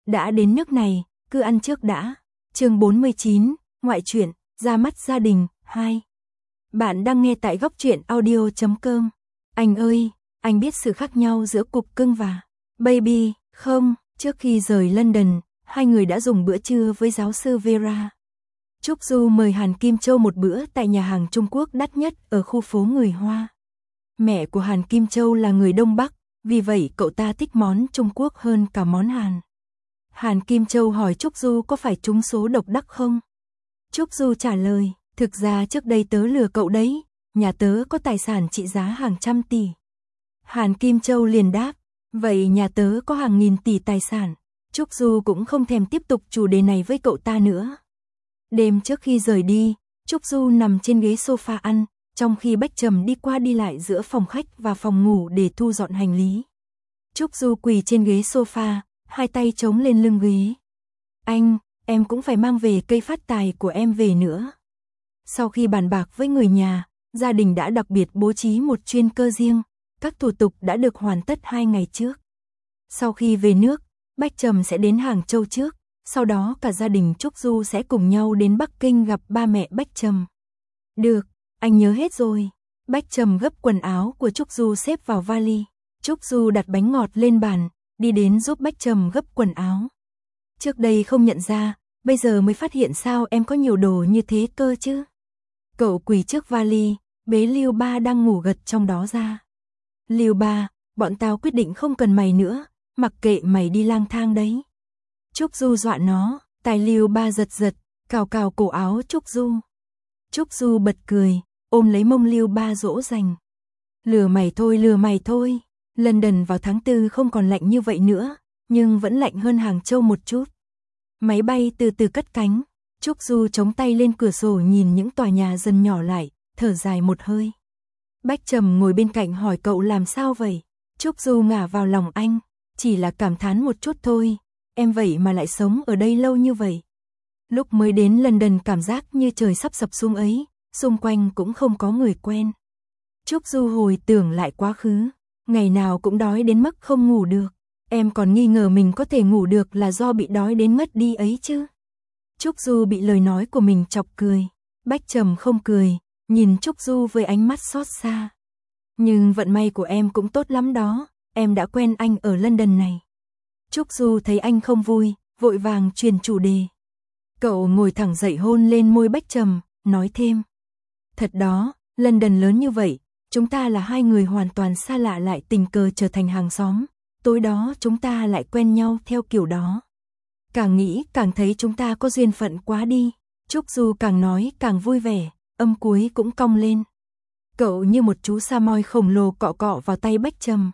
Đã đến nước này, cứ ăn trước đã. Chương 49, ngoại truyện, ra mắt gia đình, 2. Bạn đang nghe tại góc truyện audio.com. Anh ơi, anh biết sự khác nhau giữa cục cưng và baby, không? Trước khi rời London, hai người đã dùng bữa trưa với giáo sư Vera. Trúc Du mời Hàn Kim Châu một bữa tại nhà hàng Trung Quốc đắt nhất ở khu phố người Hoa. Mẹ của Hàn Kim Châu là người Đông Bắc, vì vậy cậu ta thích món Trung Quốc hơn cả món Hàn. Hàn Kim Châu hỏi Trúc Du có phải trúng số độc đắc không? Trúc Du trả lời, thực ra trước đây tớ lừa cậu đấy, nhà tớ có tài sản trị giá hàng trăm tỷ. Hàn Kim Châu liền đáp, vậy nhà tớ có hàng nghìn tỷ tài sản. Trúc Du cũng không thèm tiếp tục chủ đề này với cậu ta nữa. Đêm trước khi rời đi, Trúc Du nằm trên ghế sofa ăn, trong khi Bách Trầm đi qua đi lại giữa phòng khách và phòng ngủ để thu dọn hành lý. Trúc Du quỳ trên ghế sofa, hai tay chống lên lưng ghế. Anh, em cũng phải mang về cây phát tài của em về nữa. Sau khi bàn bạc với người nhà, gia đình đã đặc biệt bố trí một chuyên cơ riêng, các thủ tục đã được hoàn tất 2 ngày trước. Sau khi về nước, Bách Trầm sẽ đến Hàng Châu trước, sau đó cả gia đình Trúc Du sẽ cùng nhau đến Bắc Kinh gặp ba mẹ Bách Trầm. Được, anh nhớ hết rồi. Bách Trầm gấp quần áo của Trúc Du xếp vào vali. Trúc Du đặt bánh ngọt lên bàn, đi đến giúp Bách Trầm gấp quần áo. Trước đây không nhận ra, bây giờ mới phát hiện sao em có nhiều đồ như thế cơ chứ. Cậu quỳ trước vali, bế Lưu Ba đang ngủ gật trong đó ra. Lưu Ba, bọn tao quyết định không cần mày nữa, mặc kệ mày đi lang thang đấy. Trúc Du dọa nó, tai Lưu Ba giật giật, cào cào cổ áo Trúc Du. Trúc Du bật cười, ôm lấy mông Lưu Ba dỗ dành. Lừa mày thôi. London vào tháng 4 không còn lạnh như vậy nữa, nhưng vẫn lạnh hơn Hàng Châu một chút. Máy bay từ từ cất cánh, Trúc Du chống tay lên cửa sổ nhìn những tòa nhà dần nhỏ lại, thở dài một hơi. Bách Trầm ngồi bên cạnh hỏi cậu làm sao vậy? Trúc Du ngả vào lòng anh, chỉ là cảm thán một chút thôi, em vậy mà lại sống ở đây lâu như vậy. Lúc mới đến London cảm giác như trời sắp sập xuống ấy, xung quanh cũng không có người quen. Trúc Du hồi tưởng lại quá khứ, ngày nào cũng đói đến mức không ngủ được. Em còn nghi ngờ mình có thể ngủ được là do bị đói đến mất đi ấy chứ. Trúc Du bị lời nói của mình chọc cười. Bách Trầm không cười, nhìn Trúc Du với ánh mắt xót xa. Nhưng vận may của em cũng tốt lắm đó, em đã quen anh ở London này. Trúc Du thấy anh không vui, vội vàng truyền chủ đề. Cậu ngồi thẳng dậy hôn lên môi Bách Trầm, nói thêm. Thật đó, London lớn như vậy, chúng ta là hai người hoàn toàn xa lạ lại tình cờ trở thành hàng xóm. Tối đó chúng ta lại quen nhau theo kiểu đó. Càng nghĩ càng thấy chúng ta có duyên phận quá đi. Trúc Du càng nói càng vui vẻ, âm cuối cũng cong lên. Cậu như một chú sa moi khổng lồ cọ cọ vào tay Bách Trầm.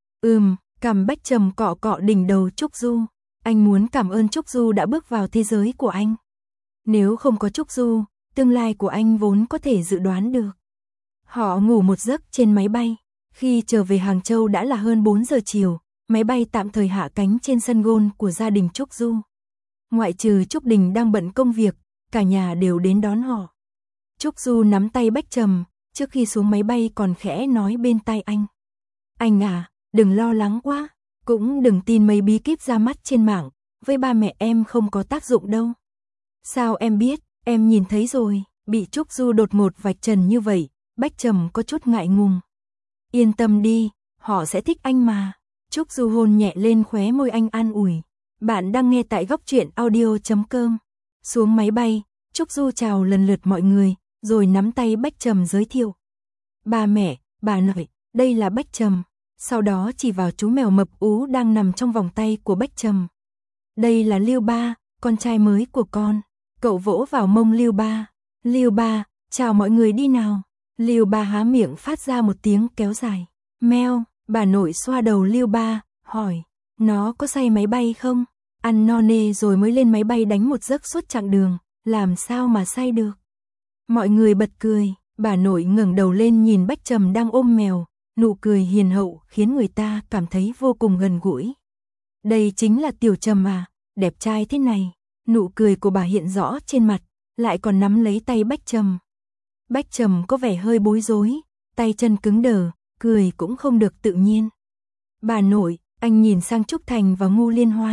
Cằm Bách Trầm cọ cọ đỉnh đầu Trúc Du. Anh muốn cảm ơn Trúc Du đã bước vào thế giới của anh. Nếu không có Trúc Du, tương lai của anh vốn có thể dự đoán được. Họ ngủ một giấc trên máy bay. Khi trở về Hàng Châu đã là hơn 4 giờ chiều. Máy bay tạm thời hạ cánh trên sân golf của gia đình Trúc Du. Ngoại trừ Trúc Đình đang bận công việc, cả nhà đều đến đón họ. Trúc Du nắm tay Bách Trầm, trước khi xuống máy bay còn khẽ nói bên tai anh. Anh à, đừng lo lắng quá, cũng đừng tin mấy bí kíp ra mắt trên mạng, với ba mẹ em không có tác dụng đâu. Sao em biết, em nhìn thấy rồi, bị Trúc Du đột ngột vạch trần như vậy, Bách Trầm có chút ngại ngùng. Yên tâm đi, họ sẽ thích anh mà. Trúc Du hôn nhẹ lên khóe môi anh an ủi. Bạn đang nghe tại góc truyện audio.com. Xuống máy bay, Trúc Du chào lần lượt mọi người, rồi nắm tay Bách Trầm giới thiệu. Ba mẹ, bà nội, đây là Bách Trầm. Sau đó chỉ vào chú mèo mập ú đang nằm trong vòng tay của Bách Trầm. Đây là Lưu Ba, con trai mới của con. Cậu vỗ vào mông Lưu Ba. Lưu Ba, chào mọi người đi nào. Lưu Ba há miệng phát ra một tiếng kéo dài. Meo. Bà nội xoa đầu Lưu Ba, hỏi, nó có say máy bay không? Ăn no nê rồi mới lên máy bay đánh một giấc suốt chặng đường, làm sao mà say được? Mọi người bật cười, bà nội ngẩng đầu lên nhìn Bách Trầm đang ôm mèo, nụ cười hiền hậu khiến người ta cảm thấy vô cùng gần gũi. Đây chính là Tiểu Trầm à, đẹp trai thế này. Nụ cười của bà hiện rõ trên mặt, lại còn nắm lấy tay Bách Trầm. Bách Trầm có vẻ hơi bối rối, tay chân cứng đờ. Cười cũng không được tự nhiên. Bà nội, anh nhìn sang Trúc Thành và Ngô Liên Hoan.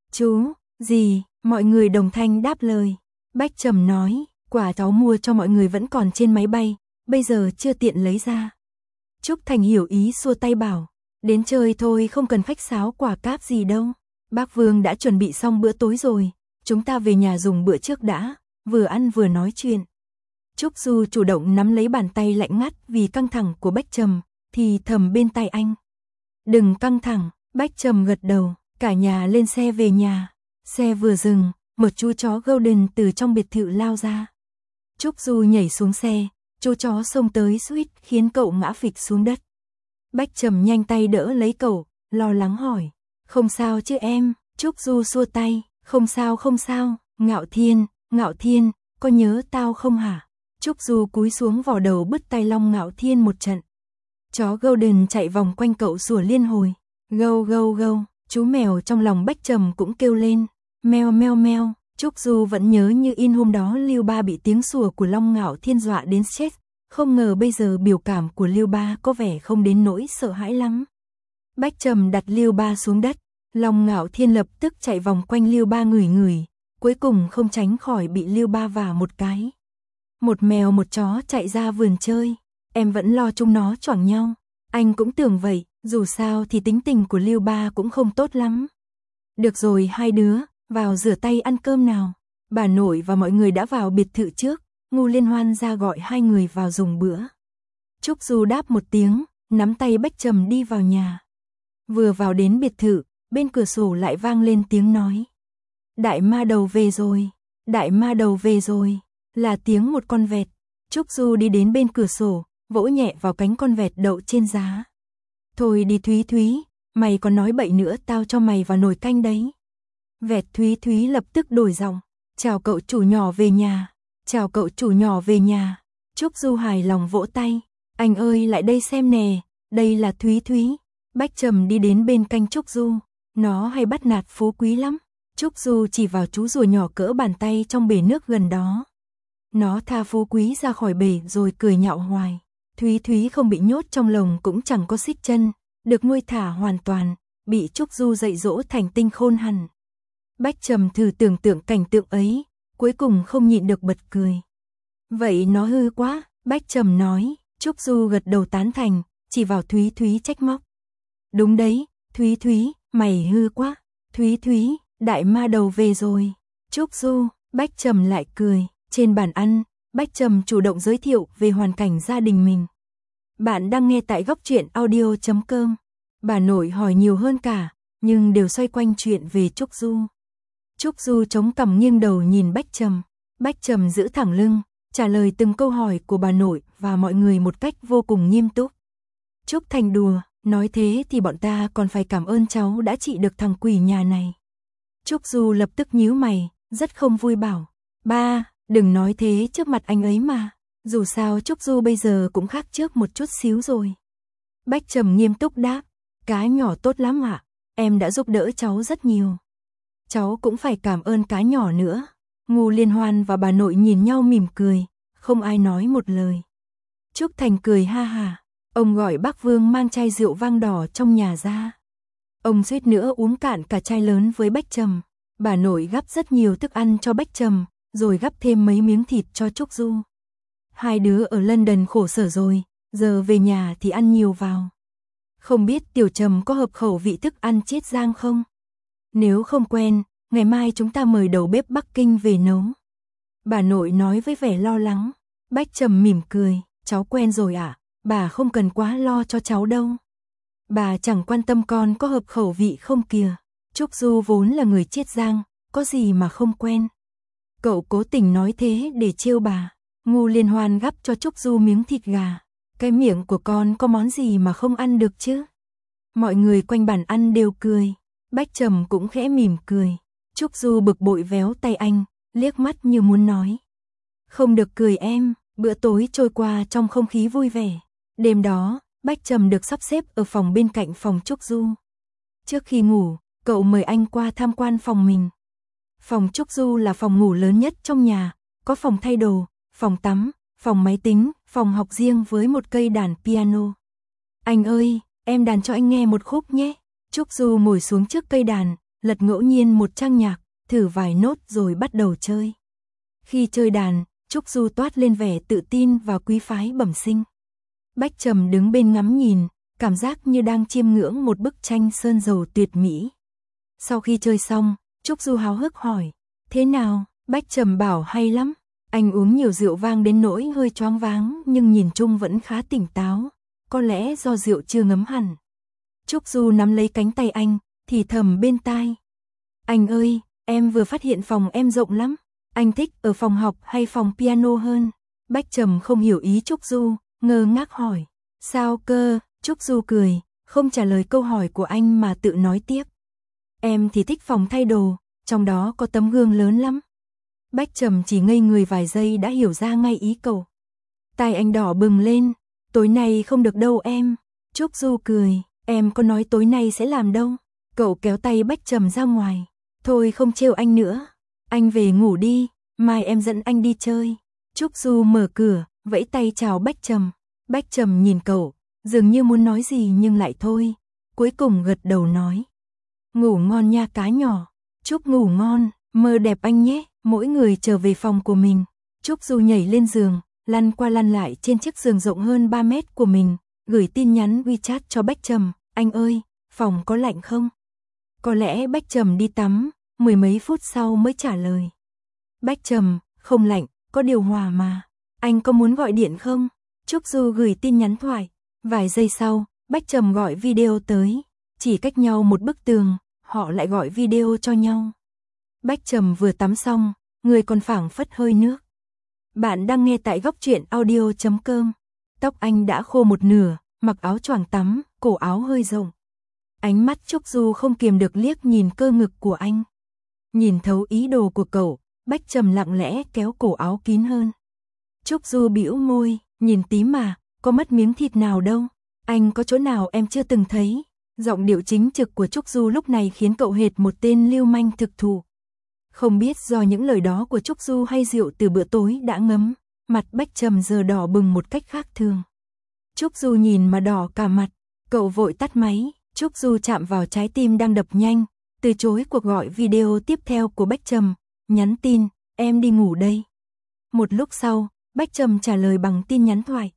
Chú, gì, mọi người đồng thanh đáp lời. Bách Trầm nói, quả cháu mua cho mọi người vẫn còn trên máy bay, bây giờ chưa tiện lấy ra. Trúc Thành hiểu ý xua tay bảo, đến chơi thôi không cần khách sáo quả cáp gì đâu. Bác Vương đã chuẩn bị xong bữa tối rồi, chúng ta về nhà dùng bữa trước đã, vừa ăn vừa nói chuyện. Trúc Du chủ động nắm lấy bàn tay lạnh ngắt vì căng thẳng của Bách Trầm, thì thầm bên tai anh. Đừng căng thẳng, Bách Trầm gật đầu, cả nhà lên xe về nhà. Xe vừa dừng, một chú chó Golden từ trong biệt thự lao ra. Trúc Du nhảy xuống xe, chú chó xông tới suýt khiến cậu ngã phịch xuống đất. Bách Trầm nhanh tay đỡ lấy cậu, lo lắng hỏi, không sao chứ em? Trúc Du xua tay, không sao, Ngạo Thiên, có nhớ tao không hả? Trúc Du cúi xuống vò đầu bứt tay Long Ngạo Thiên một trận. Chó Golden chạy vòng quanh cậu sủa liên hồi, gâu gâu gâu, chú mèo trong lòng Bách Trầm cũng kêu lên, meo meo meo. Trúc Du vẫn nhớ như in hôm đó Lưu Ba bị tiếng sủa của Long Ngạo Thiên dọa đến chết, không ngờ bây giờ biểu cảm của Lưu Ba có vẻ không đến nỗi sợ hãi lắm. Bách Trầm đặt Lưu Ba xuống đất, Long Ngạo Thiên lập tức chạy vòng quanh Lưu Ba ngửi ngửi, cuối cùng không tránh khỏi bị Lưu Ba vả một cái. Một mèo một chó chạy ra vườn chơi, em vẫn lo chúng nó choảng nhau. Anh cũng tưởng vậy, dù sao thì tính tình của Lưu Ba cũng không tốt lắm. Được rồi hai đứa, vào rửa tay ăn cơm nào. Bà nội và mọi người đã vào biệt thự trước, Ngô Liên Hoan ra gọi hai người vào dùng bữa. Trúc Du đáp một tiếng, nắm tay Bách Trầm đi vào nhà. Vừa vào đến biệt thự, bên cửa sổ lại vang lên tiếng nói. Đại ma đầu về rồi, đại ma đầu về rồi, là tiếng một con vẹt. Trúc Du đi đến bên cửa sổ, vỗ nhẹ vào cánh con vẹt đậu trên giá. Thôi đi Thúy Thúy, mày còn nói bậy nữa tao cho mày vào nồi canh đấy. Vẹt Thúy Thúy lập tức đổi giọng, chào cậu chủ nhỏ về nhà, chào cậu chủ nhỏ về nhà. Trúc Du hài lòng vỗ tay, anh ơi lại đây xem nè, đây là Thúy Thúy. Bách Trầm đi đến bên canh Trúc Du, nó hay bắt nạt Phú Quý lắm. Trúc Du chỉ vào chú rùa nhỏ cỡ bàn tay trong bể nước gần đó. Nó tha Phú Quý ra khỏi bể rồi cười nhạo hoài. Thúy Thúy không bị nhốt trong lồng cũng chẳng có xích chân, được nuôi thả hoàn toàn, bị Trúc Du dạy dỗ thành tinh khôn hẳn. Bách Trầm thử tưởng tượng cảnh tượng ấy, cuối cùng không nhịn được bật cười. Vậy nó hư quá, Bách Trầm nói. Trúc Du gật đầu tán thành, chỉ vào Thúy Thúy trách móc. Đúng đấy, Thúy Thúy, mày hư quá. Thúy Thúy, đại ma đầu về rồi. Trúc Du, Bách Trầm lại cười. Trên bàn ăn, Bách Trầm chủ động giới thiệu về hoàn cảnh gia đình mình. Bạn đang nghe tại Góc Truyện Audio.com. Bà nội hỏi nhiều hơn cả, nhưng đều xoay quanh chuyện về Trúc Du. Trúc Du chống cằm nghiêng đầu nhìn Bách Trầm. Bách Trầm giữ thẳng lưng, trả lời từng câu hỏi của bà nội và mọi người một cách vô cùng nghiêm túc. Trúc Thành đùa, nói thế thì bọn ta còn phải cảm ơn cháu đã trị được thằng quỷ nhà này. Trúc Du lập tức nhíu mày, rất không vui bảo. Ba, đừng nói thế trước mặt anh ấy mà. Dù sao Trúc Du bây giờ cũng khác trước một chút xíu rồi. Bách Trầm nghiêm túc đáp. Cá nhỏ tốt lắm ạ, em đã giúp đỡ cháu rất nhiều. Cháu cũng phải cảm ơn cá nhỏ nữa. Ngô Liên Hoan và bà nội nhìn nhau mỉm cười, không ai nói một lời. Trúc Thành cười ha hả. Ông gọi bác Vương mang chai rượu vang đỏ trong nhà ra. Ông suýt nữa uống cạn cả chai lớn với Bách Trầm. Bà nội gắp rất nhiều thức ăn cho Bách Trầm, rồi gắp thêm mấy miếng thịt cho Trúc Du. Hai đứa ở London khổ sở rồi, giờ về nhà thì ăn nhiều vào. Không biết Tiểu Trầm có hợp khẩu vị thức ăn Chiết Giang không? Nếu không quen, ngày mai chúng ta mời đầu bếp Bắc Kinh về nấu. Bà nội nói với vẻ lo lắng. Bách Trầm mỉm cười, cháu quen rồi ạ, bà không cần quá lo cho cháu đâu. Bà chẳng quan tâm con có hợp khẩu vị không kìa. Trúc Du vốn là người Chiết Giang, có gì mà không quen. Cậu cố tình nói thế để trêu bà. Ngô Liên Hoan gắp cho Trúc Du miếng thịt gà. Cái miệng của con có món gì mà không ăn được chứ? Mọi người quanh bàn ăn đều cười. Bách Trầm cũng khẽ mỉm cười. Trúc Du bực bội véo tay anh, liếc mắt như muốn nói. Không được cười em. Bữa tối trôi qua trong không khí vui vẻ. Đêm đó, Bách Trầm được sắp xếp ở phòng bên cạnh phòng Trúc Du. Trước khi ngủ, cậu mời anh qua tham quan phòng mình. Phòng Trúc Du là phòng ngủ lớn nhất trong nhà, có phòng thay đồ, phòng tắm, phòng máy tính, phòng học riêng với một cây đàn piano. Anh ơi, em đàn cho anh nghe một khúc nhé. Trúc Du ngồi xuống trước cây đàn, lật ngẫu nhiên một trang nhạc, thử vài nốt rồi bắt đầu chơi. Khi chơi đàn, Trúc Du toát lên vẻ tự tin và quý phái bẩm sinh. Bách Trầm đứng bên ngắm nhìn, cảm giác như đang chiêm ngưỡng một bức tranh sơn dầu tuyệt mỹ. Sau khi chơi xong, Trúc Du háo hức hỏi, thế nào? Bách Trầm bảo hay lắm. Anh uống nhiều rượu vang đến nỗi hơi choáng váng nhưng nhìn chung vẫn khá tỉnh táo, có lẽ do rượu chưa ngấm hẳn. Trúc Du nắm lấy cánh tay anh, thì thầm bên tai. Anh ơi, em vừa phát hiện phòng em rộng lắm. Anh thích ở phòng học hay phòng piano hơn? Bách Trầm không hiểu ý Trúc Du, ngơ ngác hỏi. Sao cơ? Trúc Du cười, không trả lời câu hỏi của anh mà tự nói tiếp. Em thì thích phòng thay đồ, trong đó có tấm gương lớn lắm. Bách Trầm chỉ ngây người vài giây đã hiểu ra ngay ý cậu. Tai anh đỏ bừng lên, tối nay không được đâu em. Trúc Du cười, em có nói tối nay sẽ làm đâu. Cậu kéo tay Bách Trầm ra ngoài. Thôi không trêu anh nữa, anh về ngủ đi, mai em dẫn anh đi chơi. Trúc Du mở cửa, vẫy tay chào Bách Trầm. Bách Trầm nhìn cậu, dường như muốn nói gì nhưng lại thôi. Cuối cùng gật đầu nói. Ngủ ngon nha cá nhỏ. Trúc ngủ ngon, mơ đẹp anh nhé. Mỗi người trở về phòng của mình. Trúc Du nhảy lên giường, lăn qua lăn lại trên chiếc giường rộng hơn 3 mét của mình, gửi tin nhắn WeChat cho Bách Trầm. Anh ơi, phòng có lạnh không? Có lẽ Bách Trầm đi tắm, mười mấy phút sau mới trả lời. Bách Trầm, không lạnh, có điều hòa mà. Anh có muốn gọi điện không? Trúc Du gửi tin nhắn thoại. Vài giây sau, Bách Trầm gọi video tới. Chỉ cách nhau một bức tường, họ lại gọi video cho nhau. Bách Trầm vừa tắm xong, người còn phảng phất hơi nước. Bạn đang nghe tại goctruyện.audio.com. Tóc anh đã khô một nửa, mặc áo choàng tắm, cổ áo hơi rộng. Ánh mắt Trúc Du không kiềm được liếc nhìn cơ ngực của anh. Nhìn thấu ý đồ của cậu, Bách Trầm lặng lẽ kéo cổ áo kín hơn. Trúc Du bĩu môi, nhìn tí mà, có mất miếng thịt nào đâu. Anh có chỗ nào em chưa từng thấy. Giọng điệu chính trực của Trúc Du lúc này khiến cậu hệt một tên lưu manh thực thụ. Không biết do những lời đó của Trúc Du hay rượu từ bữa tối đã ngấm, mặt Bách Trầm giờ đỏ bừng một cách khác thường. Trúc Du nhìn mà đỏ cả mặt, cậu vội tắt máy. Trúc Du chạm vào trái tim đang đập nhanh, từ chối cuộc gọi video tiếp theo của Bách Trầm, nhắn tin, em đi ngủ đây. Một lúc sau, Bách Trầm trả lời bằng tin nhắn thoại.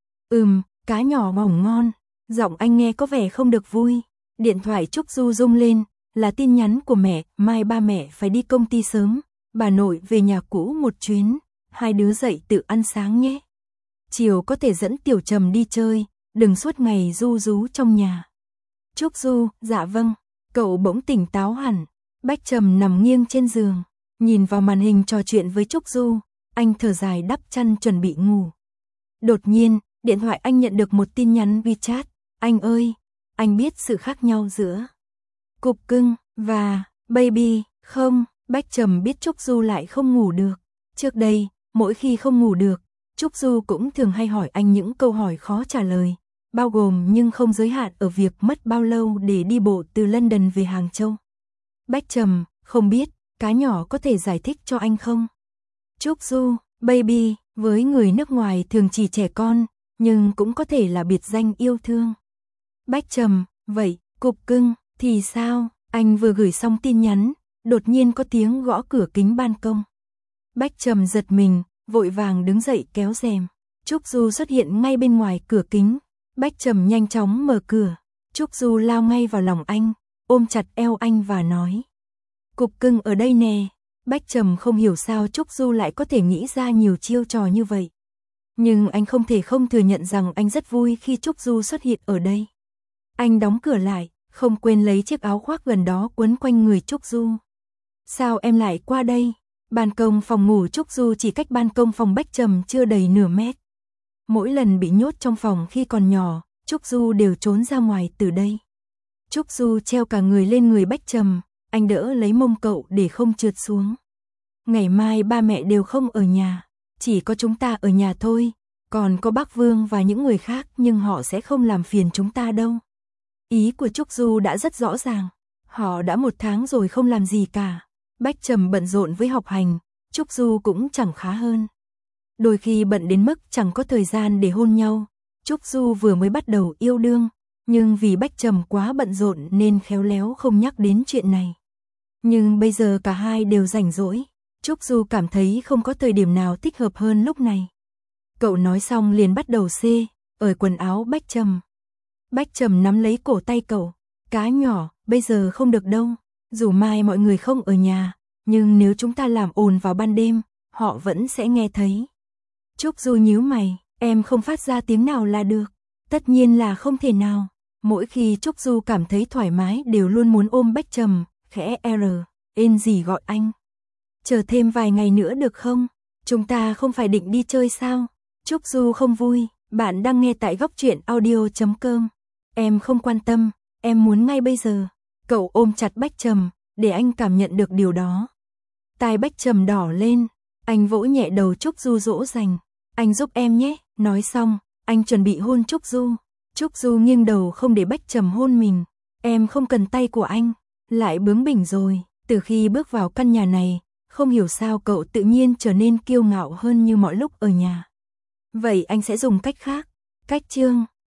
Cá nhỏ ngủ ngon. Giọng anh nghe có vẻ không được vui. Điện thoại Trúc Du rung lên, là tin nhắn của mẹ, mai ba mẹ phải đi công ty sớm, bà nội về nhà cũ một chuyến, hai đứa dậy tự ăn sáng nhé. Chiều có thể dẫn Tiểu Trầm đi chơi, đừng suốt ngày ru rú trong nhà. Trúc Du, dạ vâng. Cậu bỗng tỉnh táo hẳn. Bách Trầm nằm nghiêng trên giường, nhìn vào màn hình trò chuyện với Trúc Du, anh thở dài đắp chăn chuẩn bị ngủ. Đột nhiên, điện thoại anh nhận được một tin nhắn WeChat. Anh ơi, anh biết sự khác nhau giữa cục cưng và baby không? Bách Trầm biết Trúc Du lại không ngủ được. Trước đây, mỗi khi không ngủ được, Trúc Du cũng thường hay hỏi anh những câu hỏi khó trả lời, bao gồm nhưng không giới hạn ở việc mất bao lâu để đi bộ từ London về Hàng Châu. Bách Trầm, không biết, cá nhỏ có thể giải thích cho anh không? Trúc Du, baby, với người nước ngoài thường chỉ trẻ con, nhưng cũng có thể là biệt danh yêu thương. Bách Trầm, vậy, cục cưng, thì sao? Anh vừa gửi xong tin nhắn, đột nhiên có tiếng gõ cửa kính ban công. Bách Trầm giật mình, vội vàng đứng dậy kéo rèm. Trúc Du xuất hiện ngay bên ngoài cửa kính. Bách Trầm nhanh chóng mở cửa. Trúc Du lao ngay vào lòng anh, ôm chặt eo anh và nói. Cục cưng ở đây nè. Bách Trầm không hiểu sao Trúc Du lại có thể nghĩ ra nhiều chiêu trò như vậy. Nhưng anh không thể không thừa nhận rằng anh rất vui khi Trúc Du xuất hiện ở đây. Anh đóng cửa lại, không quên lấy chiếc áo khoác gần đó quấn quanh người Trúc Du. Sao em lại qua đây? Ban công phòng ngủ Trúc Du chỉ cách ban công phòng Bách Trầm chưa đầy nửa mét. Mỗi lần bị nhốt trong phòng khi còn nhỏ, Trúc Du đều trốn ra ngoài từ đây. Trúc Du treo cả người lên người Bách Trầm, anh đỡ lấy mông cậu để không trượt xuống. Ngày mai ba mẹ đều không ở nhà, chỉ có chúng ta ở nhà thôi, còn có bác Vương và những người khác nhưng họ sẽ không làm phiền chúng ta đâu. Ý của Trúc Du đã rất rõ ràng, họ đã 1 tháng rồi không làm gì cả. Bách Trầm bận rộn với học hành, Trúc Du cũng chẳng khá hơn. Đôi khi bận đến mức chẳng có thời gian để hôn nhau. Trúc Du vừa mới bắt đầu yêu đương, nhưng vì Bách Trầm quá bận rộn nên khéo léo không nhắc đến chuyện này. Nhưng bây giờ cả hai đều rảnh rỗi. Trúc Du cảm thấy không có thời điểm nào thích hợp hơn lúc này. Cậu nói xong liền bắt đầu ở quần áo Bách Trầm. Bách Trầm nắm lấy cổ tay cậu. Cá nhỏ, bây giờ không được đâu. Dù mai mọi người không ở nhà, nhưng nếu chúng ta làm ồn vào ban đêm, họ vẫn sẽ nghe thấy. Trúc Du nhíu mày, em không phát ra tiếng nào là được. Tất nhiên là không thể nào. Mỗi khi Trúc Du cảm thấy thoải mái đều luôn muốn ôm Bách Trầm, khẽ ên gì gọi anh. Chờ thêm vài ngày nữa được không? Chúng ta không phải định đi chơi sao? Trúc Du không vui, bạn đang nghe tại góc truyện audio.com. Em không quan tâm, em muốn ngay bây giờ. Cậu ôm chặt Bách Trầm, để anh cảm nhận được điều đó. Tai Bách Trầm đỏ lên, anh vỗ nhẹ đầu Trúc Du dỗ dành. Anh giúp em nhé, nói xong, anh chuẩn bị hôn Trúc Du. Trúc Du nghiêng đầu không để Bách Trầm hôn mình. Em không cần tay của anh, lại bướng bỉnh rồi. Từ khi bước vào căn nhà này, không hiểu sao cậu tự nhiên trở nên kiêu ngạo hơn như mọi lúc ở nhà. Vậy anh sẽ dùng cách khác. Cách Chương